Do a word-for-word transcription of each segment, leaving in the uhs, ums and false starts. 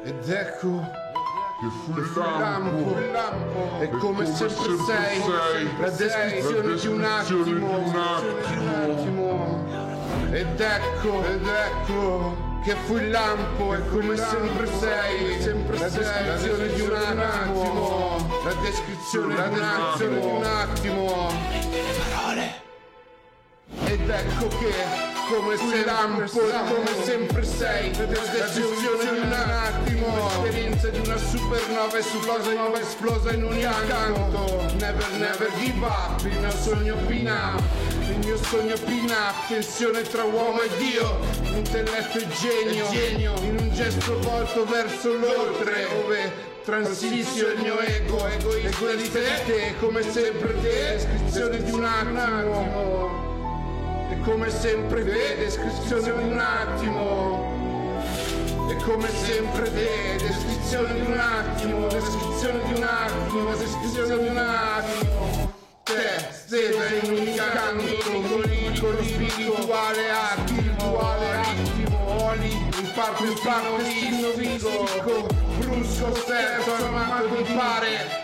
Ed ecco che fu il lampo, lampo, lampo, e come sempre sei, la descrizione di un attimo, di un attimo. Ed ecco, ed ecco che fu il lampo, e come sempre sei, sempre la descrizione di un attimo, la descrizione di un attimo. Parole. Ed ecco che come sei lampo e come sempre sei, la descrizione di un attimo, l'esperienza di una supernova esplosa, esplosa in un canto. Never never give up, il mio sogno pin-up, il mio sogno pin-up, tensione tra uomo e Dio, intelletto e genio, genio, in un gesto volto verso l'oltre, dove transizio il mio ego, egoista di te, come sempre te, descrizione di un attimo. E come sempre te, descrizione di un attimo. E come sempre te, descrizione di un attimo, descrizione di un attimo, descrizione di un attimo. Te, stesa in un canto, con spirituale attimo, attimo, oli, in parte in parte fisico, brusco, sterzo, armato di pare.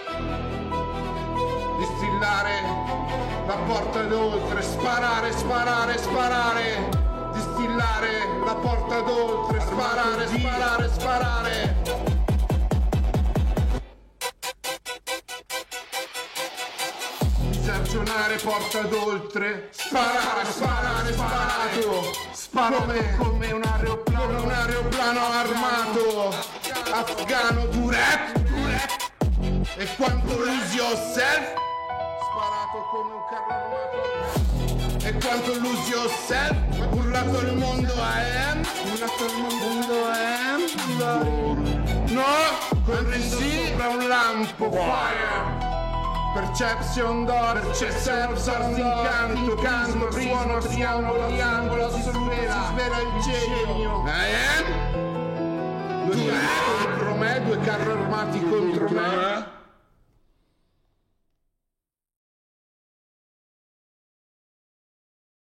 Distillare la porta d'oltre, sparare, sparare, sparare, distillare la porta d'oltre, sparare, sparare, sparare. Disarcionare porta d'oltre, sparare, sparare, sparato, sparato come un aeroplano, un aeroplano armato, afgano duret, duret. E quanto lose yourself, sparato come un carro armato. E quanto lose yourself, urlato il mondo I am, urlato il mondo I am. No, correndo sopra un lampo, fire. Perception door, perception incanto, canto, suono, triangolo, triangolo, si svela, si svela il genio. I am. Due contro me, due carri armati contro me.